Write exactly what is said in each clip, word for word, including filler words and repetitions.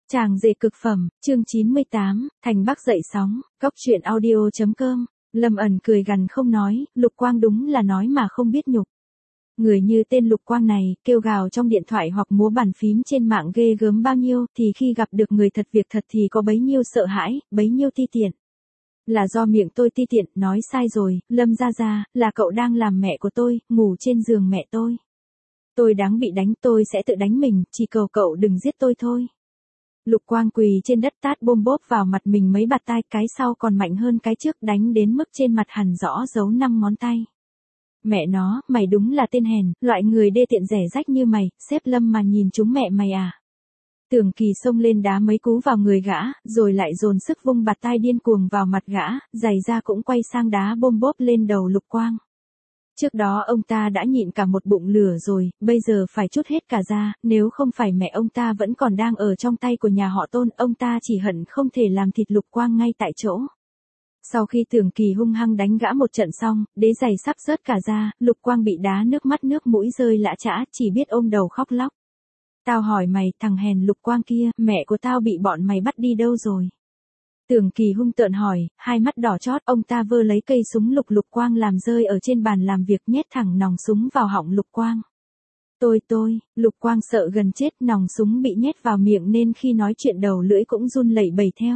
Chàng rể cực phẩm, chương chín mươi tám, Thành Bắc dậy sóng, góc truyện audio chấm com. Lâm ẩn cười gằn không nói, Lục Quang đúng là nói mà không biết nhục. Người như tên Lục Quang này, kêu gào trong điện thoại hoặc múa bàn phím trên mạng ghê gớm bao nhiêu, thì khi gặp được người thật việc thật thì có bấy nhiêu sợ hãi, bấy nhiêu ti tiện. Là do miệng tôi ti tiện, nói sai rồi, Lâm gia gia, là cậu đang làm mẹ của tôi, ngủ trên giường mẹ tôi. Tôi đáng bị đánh, tôi sẽ tự đánh mình, chỉ cầu cậu đừng giết tôi thôi. Lục Quang quỳ trên đất tát bôm bốp vào mặt mình mấy bạt tai, cái sau còn mạnh hơn cái trước, đánh đến mức trên mặt hằn rõ dấu năm ngón tay. Mẹ nó, mày đúng là tên hèn, loại người đê tiện rẻ rách như mày, xếp Lâm mà nhìn chúng mẹ mày à. Tưởng Kỳ xông lên đá mấy cú vào người gã, rồi lại dồn sức vung bạt tai điên cuồng vào mặt gã, giày da cũng quay sang đá bôm bốp lên đầu Lục Quang. Trước đó ông ta đã nhịn cả một bụng lửa rồi, bây giờ phải trút hết cả ra, nếu không phải mẹ ông ta vẫn còn đang ở trong tay của nhà họ Tôn, ông ta chỉ hận không thể làm thịt Lục Quang ngay tại chỗ. Sau khi Tưởng Kỳ hung hăng đánh gã một trận xong, đế giày sắp rớt cả ra, Lục Quang bị đá nước mắt nước mũi rơi lã chã, chỉ biết ôm đầu khóc lóc. Tao hỏi mày, thằng hèn Lục Quang kia, mẹ của tao bị bọn mày bắt đi đâu rồi? Tưởng Kỳ hung tợn hỏi, hai mắt đỏ chót, ông ta vơ lấy cây súng lục Lục Quang làm rơi ở trên bàn làm việc, nhét thẳng nòng súng vào họng Lục Quang. Tôi tôi, Lục Quang sợ gần chết, nòng súng bị nhét vào miệng nên khi nói chuyện đầu lưỡi cũng run lẩy bẩy theo.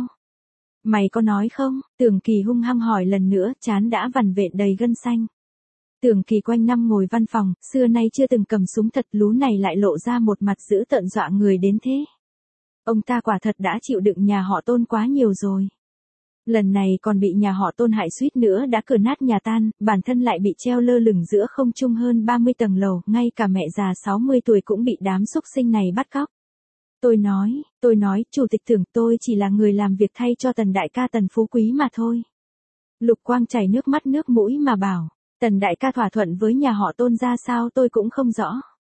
Mày có nói không? Tưởng Kỳ hung hăng hỏi lần nữa, trán đã vằn vện đầy gân xanh. Tưởng Kỳ quanh năm ngồi văn phòng, xưa nay chưa từng cầm súng thật, lú này lại lộ ra một mặt dữ tợn dọa người đến thế. Ông ta quả thật đã chịu đựng nhà họ Tôn quá nhiều rồi. Lần này còn bị nhà họ Tôn hại suýt nữa đã cửa nát nhà tan, bản thân lại bị treo lơ lửng giữa không trung hơn ba mươi tầng lầu, ngay cả mẹ già sáu mươi tuổi cũng bị đám xúc sinh này bắt cóc. Tôi nói, tôi nói, chủ tịch Tưởng, tôi chỉ là người làm việc thay cho Tần đại ca Tần Phú Quý mà thôi. Lục Quang chảy nước mắt nước mũi mà bảo, Tần đại ca thỏa thuận với nhà họ Tôn ra sao tôi cũng không rõ.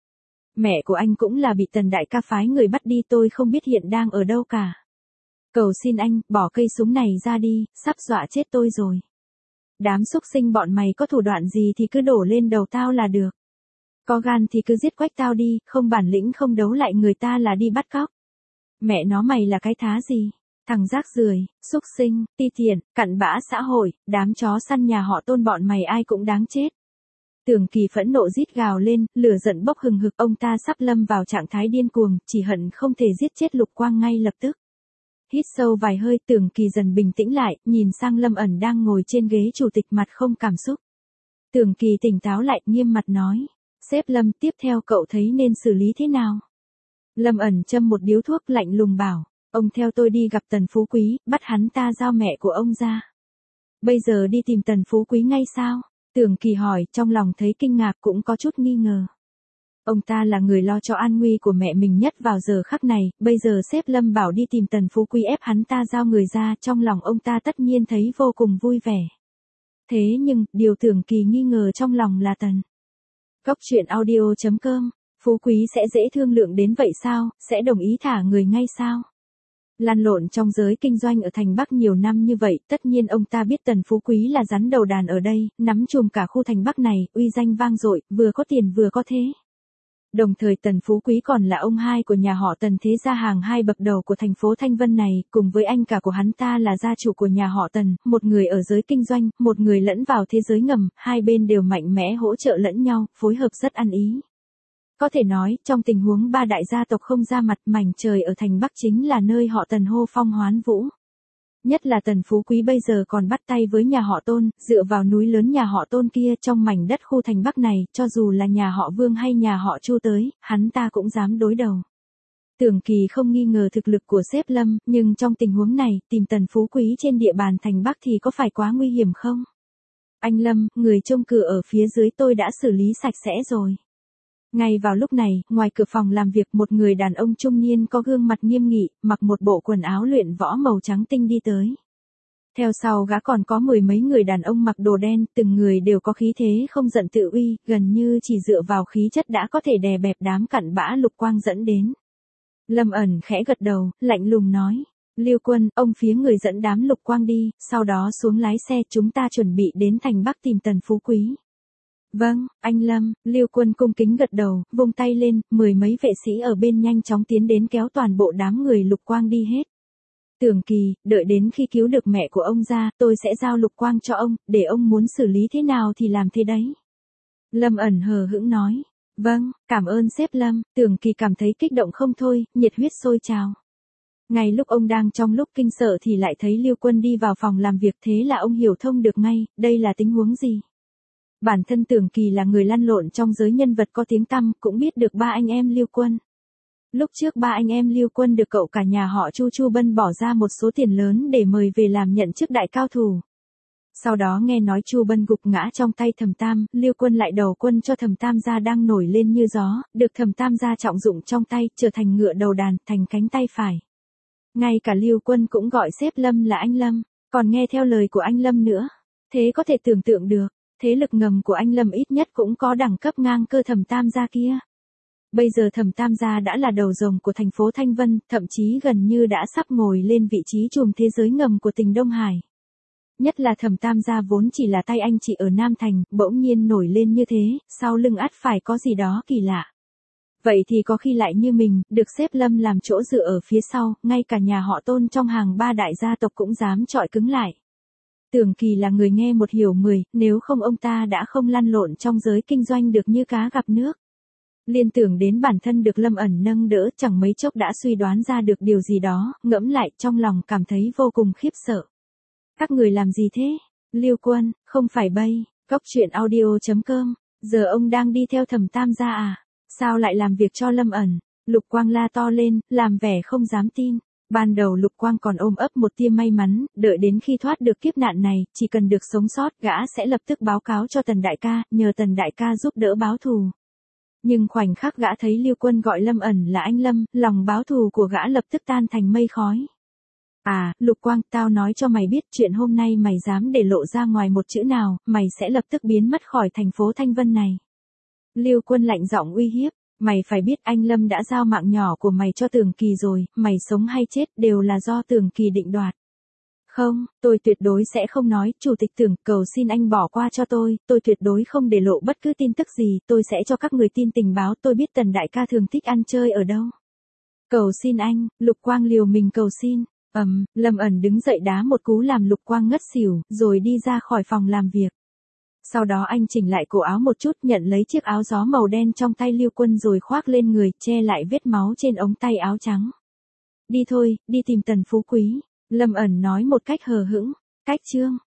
Mẹ của anh cũng là bị Tần đại ca phái người bắt đi, tôi không biết hiện đang ở đâu cả. Cầu xin anh, bỏ cây súng này ra đi, sắp dọa chết tôi rồi. Đám xúc sinh bọn mày có thủ đoạn gì thì cứ đổ lên đầu tao là được. Có gan thì cứ giết quách tao đi, không bản lĩnh không đấu lại người ta là đi bắt cóc. Mẹ nó mày là cái thá gì? Thằng rác rưởi, xúc sinh, ti tiện, cặn bã xã hội, đám chó săn nhà họ Tôn bọn mày ai cũng đáng chết. Tưởng Kỳ phẫn nộ rít gào lên, lửa giận bốc hừng hực, ông ta sắp lâm vào trạng thái điên cuồng, chỉ hận không thể giết chết Lục Quang ngay lập tức. Hít sâu vài hơi, Tưởng Kỳ dần bình tĩnh lại, nhìn sang Lâm ẩn đang ngồi trên ghế chủ tịch mặt không cảm xúc. Tưởng Kỳ tỉnh táo lại, nghiêm mặt nói, sếp Lâm, tiếp theo cậu thấy nên xử lý thế nào? Lâm ẩn châm một điếu thuốc lạnh lùng bảo, ông theo tôi đi gặp Tần Phú Quý, bắt hắn ta giao mẹ của ông ra. Bây giờ đi tìm Tần Phú Quý ngay sao? Tưởng Kỳ hỏi, trong lòng thấy kinh ngạc cũng có chút nghi ngờ. Ông ta là người lo cho an nguy của mẹ mình nhất vào giờ khắc này, bây giờ sếp Lâm bảo đi tìm Tần Phú Quý ép hắn ta giao người ra, trong lòng ông ta tất nhiên thấy vô cùng vui vẻ. Thế nhưng, điều Tưởng Kỳ nghi ngờ trong lòng là Tần. Góc truyện audio chấm com, Phú Quý sẽ dễ thương lượng đến vậy sao, sẽ đồng ý thả người ngay sao? Lăn lộn trong giới kinh doanh ở thành Bắc nhiều năm như vậy, tất nhiên ông ta biết Tần Phú Quý là rắn đầu đàn ở đây, nắm chùm cả khu thành Bắc này, uy danh vang dội, vừa có tiền vừa có thế. Đồng thời Tần Phú Quý còn là ông hai của nhà họ Tần, thế gia hàng hai bậc đầu của thành phố Thanh Vân này, cùng với anh cả của hắn ta là gia chủ của nhà họ Tần, một người ở giới kinh doanh, một người lẫn vào thế giới ngầm, hai bên đều mạnh mẽ hỗ trợ lẫn nhau, phối hợp rất ăn ý. Có thể nói, trong tình huống ba đại gia tộc không ra mặt, mảnh trời ở thành Bắc chính là nơi họ Tần hô phong hoán vũ. Nhất là Tần Phú Quý bây giờ còn bắt tay với nhà họ Tôn, dựa vào núi lớn nhà họ Tôn kia, trong mảnh đất khu thành Bắc này, cho dù là nhà họ Vương hay nhà họ Chu tới, hắn ta cũng dám đối đầu. Tưởng Kỳ không nghi ngờ thực lực của sếp Lâm, nhưng trong tình huống này, tìm Tần Phú Quý trên địa bàn thành Bắc thì có phải quá nguy hiểm không? Anh Lâm, người trông cửa ở phía dưới tôi đã xử lý sạch sẽ rồi. Ngay vào lúc này, ngoài cửa phòng làm việc, một người đàn ông trung niên có gương mặt nghiêm nghị, mặc một bộ quần áo luyện võ màu trắng tinh đi tới. Theo sau gã còn có mười mấy người đàn ông mặc đồ đen, từng người đều có khí thế không giận tự uy, gần như chỉ dựa vào khí chất đã có thể đè bẹp đám cặn bã Lục Quang dẫn đến. Lâm ẩn khẽ gật đầu, lạnh lùng nói, Liêu Quân, ông phía người dẫn đám Lục Quang đi, sau đó xuống lái xe, chúng ta chuẩn bị đến thành Bắc tìm Tần Phú Quý. Vâng, anh Lâm, Lưu Quân cung kính gật đầu, vung tay lên, mười mấy vệ sĩ ở bên nhanh chóng tiến đến kéo toàn bộ đám người Lục Quang đi hết. Tưởng Kỳ, đợi đến khi cứu được mẹ của ông ra, tôi sẽ giao Lục Quang cho ông, để ông muốn xử lý thế nào thì làm thế đấy. Lâm ẩn hờ hững nói. Vâng, cảm ơn sếp Lâm, Tưởng Kỳ cảm thấy kích động không thôi, nhiệt huyết sôi trào. Ngay lúc ông đang trong lúc kinh sợ thì lại thấy Lưu Quân đi vào phòng làm việc, thế là ông hiểu thông được ngay, đây là tình huống gì. Bản thân Tưởng Kỳ là người lăn lộn trong giới nhân vật có tiếng tăm, cũng biết được ba anh em Lưu Quân. Lúc trước ba anh em Lưu Quân được cậu cả nhà họ Chu Chu Bân bỏ ra một số tiền lớn để mời về làm nhận chức đại cao thủ. Sau đó nghe nói Chu Bân gục ngã trong tay Thẩm Tam, Lưu Quân lại đầu quân cho Thẩm Tam gia đang nổi lên như gió, được Thẩm Tam gia trọng dụng trong tay, trở thành ngựa đầu đàn, thành cánh tay phải. Ngay cả Lưu Quân cũng gọi sếp Lâm là anh Lâm, còn nghe theo lời của anh Lâm nữa. Thế có thể tưởng tượng được, thế lực ngầm của anh Lâm ít nhất cũng có đẳng cấp ngang cơ Thẩm Tam gia kia. Bây giờ Thẩm Tam gia đã là đầu rồng của thành phố Thanh Vân, thậm chí gần như đã sắp ngồi lên vị trí trùm thế giới ngầm của tỉnh Đông Hải. Nhất là Thẩm Tam gia vốn chỉ là tay anh chị ở Nam Thành, bỗng nhiên nổi lên như thế, sau lưng ắt phải có gì đó kỳ lạ. Vậy thì có khi lại như mình, được xếp Lâm làm chỗ dựa ở phía sau, ngay cả nhà họ Tôn trong hàng ba đại gia tộc cũng dám chọi cứng lại. Tưởng Kỳ là người nghe một hiểu mười, nếu không ông ta đã không lăn lộn trong giới kinh doanh được như cá gặp nước. Liên tưởng đến bản thân được Lâm ẩn nâng đỡ, chẳng mấy chốc đã suy đoán ra được điều gì đó, ngẫm lại trong lòng cảm thấy vô cùng khiếp sợ. Các người làm gì thế? Lưu Quân, không phải bay, góc truyện audio chấm com, giờ ông đang đi theo Thẩm Tam gia à? Sao lại làm việc cho Lâm ẩn? Lục Quang la to lên, làm vẻ không dám tin. Ban đầu Lục Quang còn ôm ấp một tia may mắn, đợi đến khi thoát được kiếp nạn này, chỉ cần được sống sót, gã sẽ lập tức báo cáo cho Tần đại ca, nhờ Tần đại ca giúp đỡ báo thù. Nhưng khoảnh khắc gã thấy Lưu Quân gọi Lâm ẩn là anh Lâm, lòng báo thù của gã lập tức tan thành mây khói. À, Lục Quang, tao nói cho mày biết, chuyện hôm nay mày dám để lộ ra ngoài một chữ nào, mày sẽ lập tức biến mất khỏi thành phố Thanh Vân này. Lưu Quân lạnh giọng uy hiếp, mày phải biết anh Lâm đã giao mạng nhỏ của mày cho Tưởng Kỳ rồi, mày sống hay chết đều là do Tưởng Kỳ định đoạt. Không, tôi tuyệt đối sẽ không nói, Chủ tịch Tưởng, cầu xin anh bỏ qua cho tôi, tôi tuyệt đối không để lộ bất cứ tin tức gì, tôi sẽ cho các người tin tình báo, tôi biết Tần đại ca thường thích ăn chơi ở đâu. Cầu xin anh, Lục Quang liều mình cầu xin. Ầm, um, Lâm ẩn đứng dậy đá một cú làm Lục Quang ngất xỉu, rồi đi ra khỏi phòng làm việc. Sau đó anh chỉnh lại cổ áo một chút, nhận lấy chiếc áo gió màu đen trong tay Lưu Quân rồi khoác lên người, che lại vết máu trên ống tay áo trắng. Đi thôi, đi tìm Tần Phú Quý, Lâm ẩn nói một cách hờ hững. Cách chương